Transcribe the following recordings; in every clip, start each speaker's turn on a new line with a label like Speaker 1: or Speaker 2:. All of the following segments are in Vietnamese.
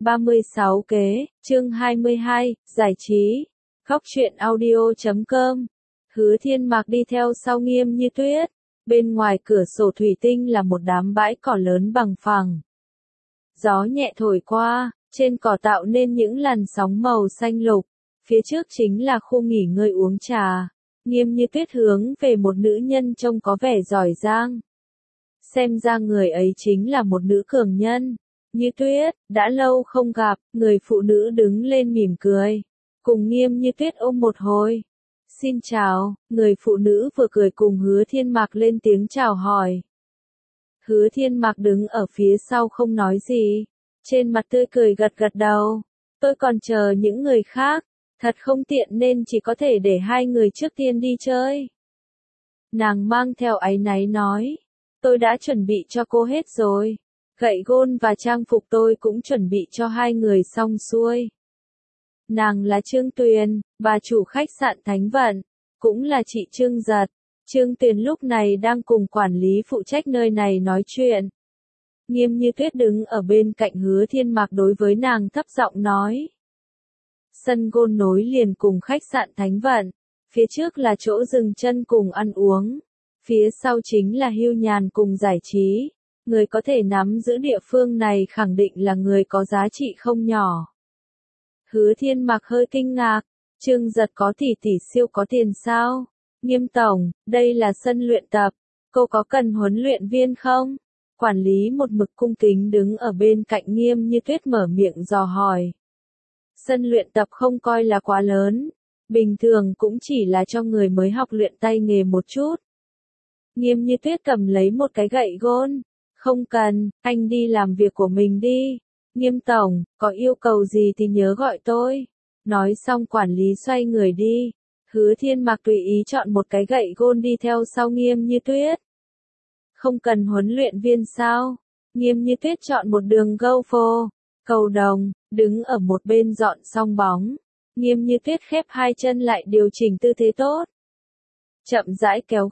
Speaker 1: 36 kế, chương 22, giải trí. Khóc chuyện audio.com. Hứa Thiên Mạc đi theo sau Nghiêm Như Tuyết. Bên ngoài cửa sổ thủy tinh là một đám bãi cỏ lớn bằng phẳng. Gió nhẹ thổi qua, trên cỏ tạo nên những làn sóng màu xanh lục. Phía trước chính là khu nghỉ ngơi uống trà. Nghiêm Như Tuyết hướng về một nữ nhân trông có vẻ giỏi giang. Xem ra người ấy chính là một nữ cường nhân. Như Tuyết, đã lâu không gặp, người phụ nữ đứng lên mỉm cười. Cùng Nghiêm Như Tuyết ôm một hồi. Xin chào, người phụ nữ vừa cười cùng Hứa Thiên Mạc lên tiếng chào hỏi. Hứa Thiên Mạc đứng ở phía sau không nói gì. Trên mặt tươi cười gật gật đầu. Tôi còn chờ những người khác. Thật không tiện nên chỉ có thể để hai người trước tiên đi chơi. Nàng mang theo áy náy nói. Tôi đã chuẩn bị cho cô hết rồi. Gậy gôn và trang phục tôi cũng chuẩn bị cho hai người xong xuôi. Nàng là Trương Tuyền, bà chủ khách sạn Thánh Vận, cũng là chị Trương Giật. Trương Tuyền lúc này đang cùng quản lý phụ trách nơi này nói chuyện. Nghiêm Như Tuyết đứng ở bên cạnh Hứa Thiên Mạc đối với nàng thấp giọng nói. Sân gôn nối liền cùng khách sạn Thánh Vận, phía trước là chỗ dừng chân cùng ăn uống, phía sau chính là hưu nhàn cùng giải trí. Người có thể nắm giữ địa phương này khẳng định là người có giá trị không nhỏ. Hứa Thiên Mạc hơi kinh ngạc, Trương Giật có tỷ siêu có tiền sao? Nghiêm tổng, đây là sân luyện tập, cô có cần huấn luyện viên không? Quản lý một mực cung kính đứng ở bên cạnh Nghiêm Như Tuyết mở miệng dò hỏi. Sân luyện tập không coi là quá lớn, bình thường cũng chỉ là cho người mới học luyện tay nghề một chút. Nghiêm Như Tuyết cầm lấy một cái gậy gôn. Không cần, anh đi làm việc của mình đi. Nghiêm tổng, có yêu cầu gì thì nhớ gọi tôi. Nói xong quản lý xoay người đi. Hứa Thiên Mạc tùy ý chọn một cái gậy gôn đi theo sau Nghiêm Như Tuyết. Không cần huấn luyện viên sao? Nghiêm Như Tuyết chọn một đường golf, cầu đồng, đứng ở một bên dọn xong bóng. Nghiêm Như Tuyết khép hai chân lại điều chỉnh tư thế tốt. Chậm rãi kéo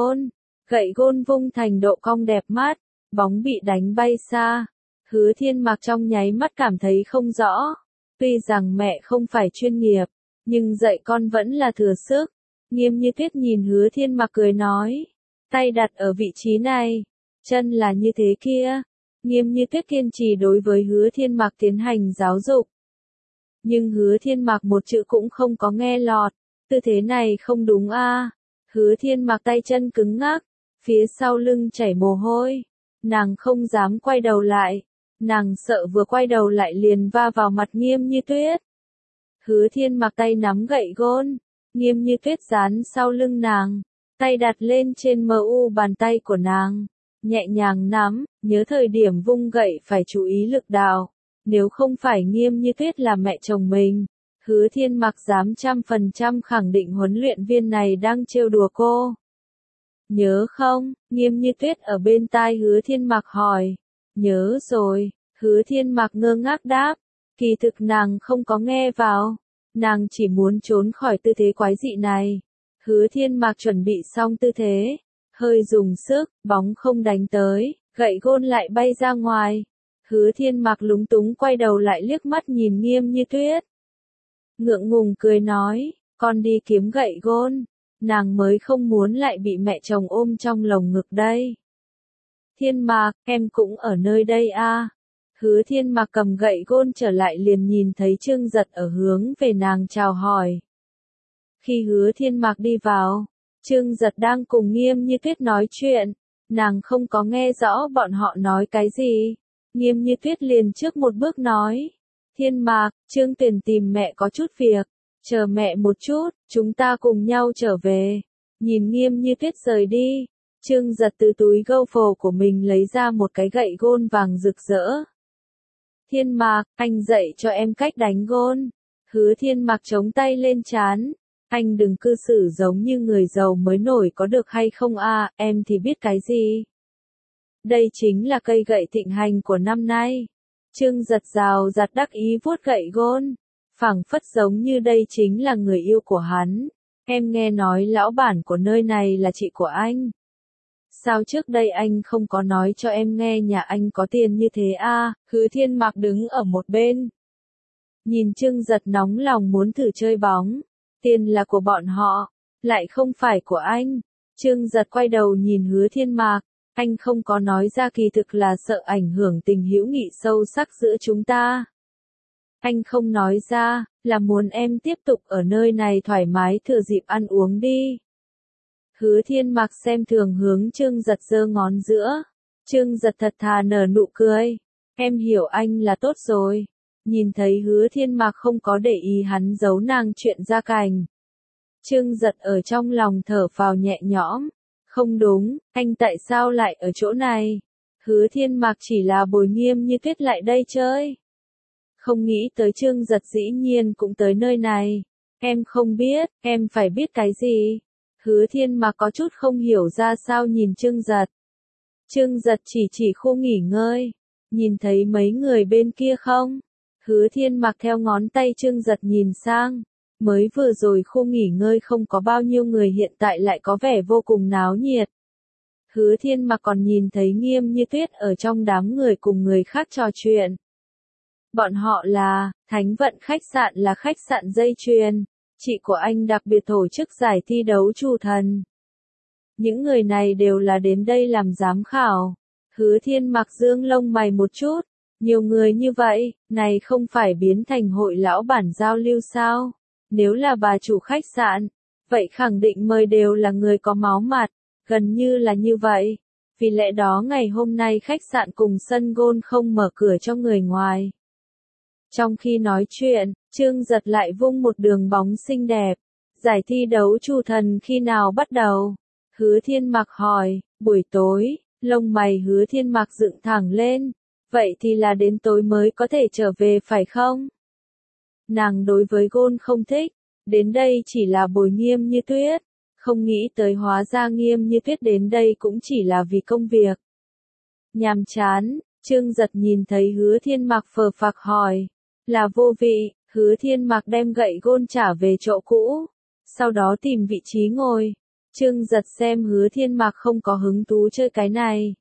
Speaker 1: gậy gôn vung thành độ cong đẹp mắt. Bóng bị đánh bay xa. Hứa Thiên Mạc trong nháy mắt cảm thấy không rõ. Tuy rằng mẹ không phải chuyên nghiệp, nhưng dạy con vẫn là thừa sức. Nghiêm Như Tuyết nhìn Hứa Thiên Mạc cười nói. Tay đặt ở vị trí này. Chân là như thế kia. Nghiêm Như Tuyết kiên trì đối với Hứa Thiên Mạc tiến hành giáo dục. Nhưng Hứa Thiên Mạc một chữ cũng không có nghe lọt. Tư thế này không đúng a. Hứa Thiên Mạc tay chân cứng ngắc. Phía sau lưng chảy mồ hôi. Nàng không dám quay đầu lại. Nàng sợ vừa quay đầu lại liền va vào mặt Nghiêm Như Tuyết. Hứa Thiên Mạc tay nắm gậy gôn. Nghiêm Như Tuyết dán sau lưng nàng. Tay đặt lên trên mu bàn tay của nàng. Nhẹ nhàng nắm, nhớ thời điểm vung gậy phải chú ý lực đạo. Nếu không phải Nghiêm Như Tuyết là mẹ chồng mình, Hứa Thiên Mạc dám 100% khẳng định huấn luyện viên này đang trêu đùa cô. Nhớ không? Nghiêm Như Tuyết ở bên tai Hứa Thiên Mạc hỏi. Nhớ rồi. Hứa Thiên Mạc ngơ ngác đáp. Kỳ thực nàng không có nghe vào. Nàng chỉ muốn trốn khỏi tư thế quái dị này. Hứa Thiên Mạc chuẩn bị xong tư thế. Hơi dùng sức, bóng không đánh tới, gậy gôn lại bay ra ngoài. Hứa Thiên Mạc lúng túng quay đầu lại liếc mắt nhìn Nghiêm Như Tuyết. Ngượng ngùng cười nói, con đi kiếm gậy gôn. Nàng mới không muốn lại bị mẹ chồng ôm trong lồng ngực đây. Thiên Mạc, em cũng ở nơi đây à? Hứa Thiên Mạc cầm gậy gôn trở lại liền nhìn thấy Trương Giật ở hướng về nàng chào hỏi. Khi Hứa Thiên Mạc đi vào, Trương Giật đang cùng Nghiêm Như Tuyết nói chuyện. Nàng không có nghe rõ bọn họ nói cái gì. Nghiêm Như Tuyết liền trước một bước nói. Thiên Mạc, Trương Tuyền tìm mẹ có chút việc. Chờ mẹ một chút, chúng ta cùng nhau trở về. Nhìn Nghiêm Như Tuyết rời đi, Trương Giật từ túi golf của mình lấy ra một cái gậy gôn vàng rực rỡ. Thiên Mạc, anh dạy cho em cách đánh gôn. Hứa Thiên Mạc chống tay lên trán. Anh đừng cư xử giống như người giàu mới nổi có được hay không à, em thì biết cái gì. Đây chính là cây gậy thịnh hành của năm nay. Trương Giật rào rạt đắc ý vuốt gậy gôn. Phảng phất giống như đây chính là người yêu của hắn. Em nghe nói lão bản của nơi này là chị của anh. Sao trước đây anh không có nói cho em nghe nhà anh có tiền như thế à? Hứa Thiên Mạc đứng ở một bên. Nhìn Trương Giật nóng lòng muốn thử chơi bóng. Tiền là của bọn họ, lại không phải của anh. Trương Giật quay đầu nhìn Hứa Thiên Mạc. Anh không có nói ra kỳ thực là sợ ảnh hưởng tình hữu nghị sâu sắc giữa chúng ta. Anh không nói ra, là muốn em tiếp tục ở nơi này thoải mái thừa dịp ăn uống đi. Hứa Thiên Mạc xem thường hướng Trương Giật giơ ngón giữa. Trương Giật thật thà nở nụ cười. Em hiểu anh là tốt rồi. Nhìn thấy Hứa Thiên Mạc không có để ý hắn giấu nàng chuyện gia cảnh. Trương Giật ở trong lòng thở phào nhẹ nhõm. Không đúng, anh tại sao lại ở chỗ này? Hứa Thiên Mạc chỉ là Bồi Nghiêm Như Tuyết lại đây chơi. Không nghĩ tới Trương Giật dĩ nhiên cũng tới nơi này. Em không biết, em phải biết cái gì? Hứa Thiên Mạc có chút không hiểu ra sao nhìn Trương Giật. Trương Giật chỉ khu nghỉ ngơi. Nhìn thấy mấy người bên kia không? Hứa Thiên Mạc theo ngón tay Trương Giật nhìn sang. Mới vừa rồi khu nghỉ ngơi không có bao nhiêu người, hiện tại lại có vẻ vô cùng náo nhiệt. Hứa Thiên Mạc còn nhìn thấy Nghiêm Như Tuyết ở trong đám người cùng người khác trò chuyện. Bọn họ là, Thánh Vận khách sạn là khách sạn dây chuyền. Chị của anh đặc biệt tổ chức giải thi đấu Chủ Thần. Những người này đều là đến đây làm giám khảo. Hứa Thiên Mạc dương lông mày một chút. Nhiều người như vậy, này không phải biến thành hội lão bản giao lưu sao? Nếu là bà chủ khách sạn, vậy khẳng định mời đều là người có máu mặt, gần như là như vậy. Vì lẽ đó ngày hôm nay khách sạn cùng sân golf không mở cửa cho người ngoài. Trong khi nói chuyện, Trương Giật lại vung một đường bóng xinh đẹp. Giải thi đấu Chủ Thần khi nào bắt đầu? Hứa Thiên Mạc hỏi. Buổi tối. Lông mày Hứa Thiên Mạc dựng thẳng lên. Vậy thì là đến tối mới có thể trở về phải không? Nàng đối với golf không thích. Đến đây chỉ là Bồi Nghiêm Như Tuyết. Không nghĩ tới hóa ra Nghiêm Như Tuyết đến đây cũng chỉ là vì công việc. Nhàm chán. Trương Giật nhìn thấy Hứa Thiên Mạc phờ phạc hỏi. Là vô vị. Hứa Thiên Mạc đem gậy golf trả về chỗ cũ. Sau đó tìm vị trí ngồi. Trương Giật xem Hứa Thiên Mạc không có hứng thú chơi cái này.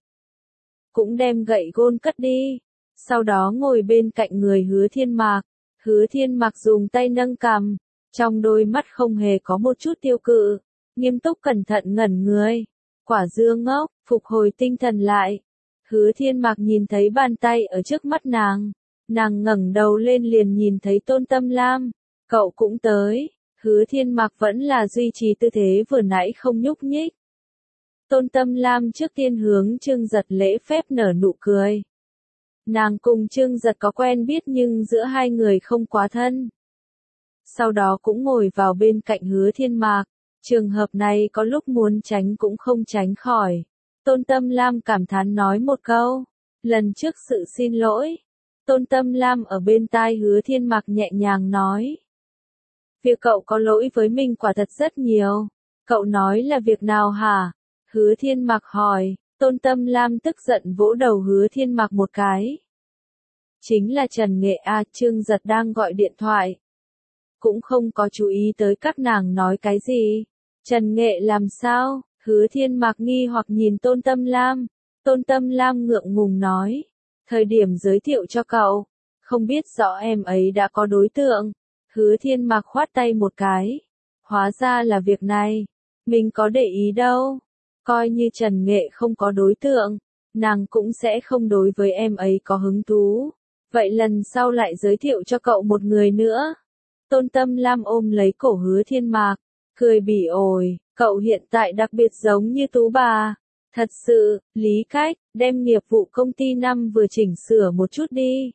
Speaker 1: Cũng đem gậy golf cất đi. Sau đó ngồi bên cạnh người Hứa Thiên Mạc. Hứa Thiên Mạc dùng tay nâng cằm. Trong đôi mắt không hề có một chút tiêu cự. Nghiêm túc cẩn thận ngẩn người. Quả dưa ngốc, phục hồi tinh thần lại. Hứa Thiên Mạc nhìn thấy bàn tay ở trước mắt nàng. Nàng ngẩng đầu lên liền nhìn thấy Tôn Tâm Lam. Cậu cũng tới. Hứa Thiên Mạc vẫn là duy trì tư thế vừa nãy không nhúc nhích. Tôn Tâm Lam trước tiên hướng Trương Giật lễ phép nở nụ cười. Nàng cùng Trương Giật có quen biết nhưng giữa hai người không quá thân. Sau đó cũng ngồi vào bên cạnh Hứa Thiên Mạc. Trường hợp này có lúc muốn tránh cũng không tránh khỏi. Tôn Tâm Lam cảm thán nói một câu. Lần trước sự xin lỗi. Tôn Tâm Lam ở bên tai Hứa Thiên Mạc nhẹ nhàng nói. Việc cậu có lỗi với mình quả thật rất nhiều. Cậu nói là việc nào hả? Hứa Thiên Mạc hỏi. Tôn Tâm Lam tức giận vỗ đầu Hứa Thiên Mạc một cái. Chính là Trần Nghệ A. Trương Giật đang gọi điện thoại. Cũng không có chú ý tới các nàng nói cái gì. Trần Nghệ làm sao? Hứa Thiên Mạc nghi hoặc nhìn Tôn Tâm Lam. Tôn Tâm Lam ngượng ngùng nói. Thời điểm giới thiệu cho cậu. Không biết rõ em ấy đã có đối tượng. Hứa Thiên Mạc khoát tay một cái. Hóa ra là việc này. Mình có để ý đâu. Coi như Trần Nghệ không có đối tượng. Nàng cũng sẽ không đối với em ấy có hứng thú. Vậy lần sau lại giới thiệu cho cậu một người nữa. Tôn Tâm Lam ôm lấy cổ Hứa Thiên Mạc. Cười bỉ ổi. Cậu hiện tại đặc biệt giống như Tú bà. Thật sự, Lý Cách, đem nghiệp vụ công ty năm vừa chỉnh sửa một chút đi.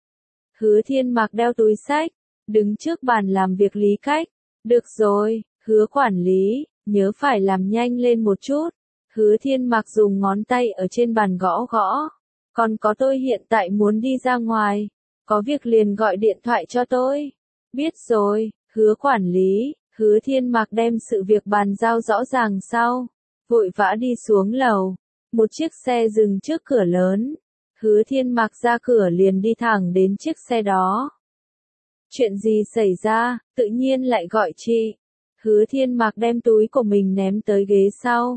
Speaker 1: Hứa Thiên Mạc đeo túi xách. Đứng trước bàn làm việc Lý Cách. Được rồi, Hứa quản lý, nhớ phải làm nhanh lên một chút. Hứa Thiên Mạc dùng ngón tay ở trên bàn gõ gõ. Còn có tôi hiện tại muốn đi ra ngoài. Có việc liền gọi điện thoại cho tôi. Biết rồi, Hứa quản lý. Hứa Thiên Mạc đem sự việc bàn giao rõ ràng sau. Vội vã đi xuống lầu. Một chiếc xe dừng trước cửa lớn. Hứa Thiên Mạc ra cửa liền đi thẳng đến chiếc xe đó. Chuyện gì xảy ra, tự nhiên lại gọi chị. Hứa Thiên Mạc đem túi của mình ném tới ghế sau.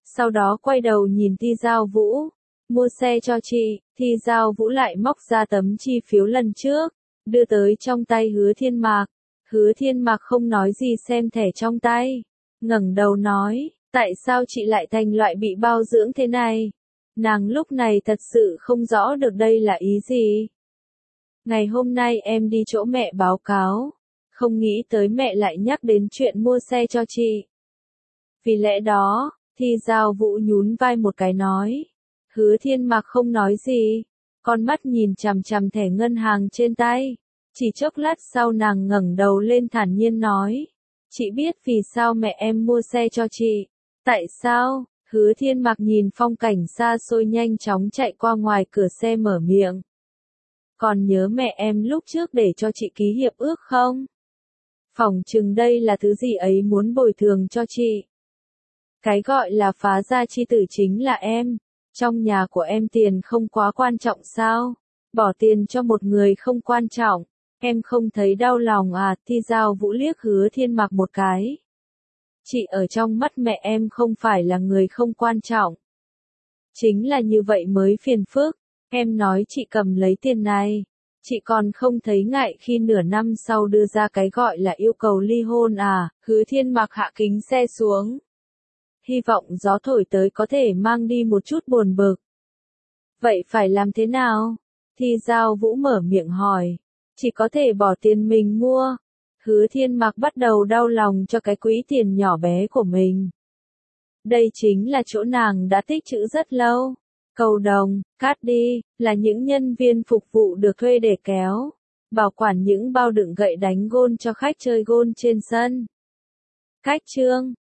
Speaker 1: Sau đó quay đầu nhìn Thi Giao Vũ. Mua xe cho chị, Thi Giao Vũ lại móc ra tấm chi phiếu lần trước, đưa tới trong tay Hứa Thiên Mạc. Hứa Thiên Mạc không nói gì xem thẻ trong tay, ngẩng đầu nói, tại sao chị lại thành loại bị bao dưỡng thế này? Nàng lúc này thật sự không rõ được đây là ý gì. Ngày hôm nay em đi chỗ mẹ báo cáo, không nghĩ tới mẹ lại nhắc đến chuyện mua xe cho chị. Vì lẽ đó, Thi Giao Vũ nhún vai một cái nói. Hứa Thiên Mạc không nói gì, con mắt nhìn chằm chằm thẻ ngân hàng trên tay. Chỉ chốc lát sau nàng ngẩng đầu lên thản nhiên nói. Chị biết vì sao mẹ em mua xe cho chị. Tại sao? Hứa Thiên Mạc nhìn phong cảnh xa xôi nhanh chóng chạy qua ngoài cửa xe mở miệng. Còn nhớ mẹ em lúc trước để cho chị ký hiệp ước không? Phỏng chừng đây là thứ gì ấy muốn bồi thường cho chị. Cái gọi là phá gia chi tử chính là em. Trong nhà của em tiền không quá quan trọng sao? Bỏ tiền cho một người không quan trọng. Em không thấy đau lòng à? Thi Giao Vũ liếc Hứa Thiên Mạc một cái. Chị ở trong mắt mẹ em không phải là người không quan trọng. Chính là như vậy mới phiền phức. Em nói chị cầm lấy tiền này. Chị còn không thấy ngại khi nửa năm sau đưa ra cái gọi là yêu cầu ly hôn à? Hứa Thiên Mạc hạ kính xe xuống. Hy vọng gió thổi tới có thể mang đi một chút buồn bực. Vậy phải làm thế nào? Thi Giao Vũ mở miệng hỏi. Chỉ có thể bỏ tiền mình mua. Hứa Thiên Mạc bắt đầu đau lòng cho cái quỹ tiền nhỏ bé của mình. Đây chính là chỗ nàng đã tích trữ rất lâu. Cầu đồng, cát đi, là những nhân viên phục vụ được thuê để kéo, bảo quản những bao đựng gậy đánh gôn cho khách chơi gôn trên sân. Cách chương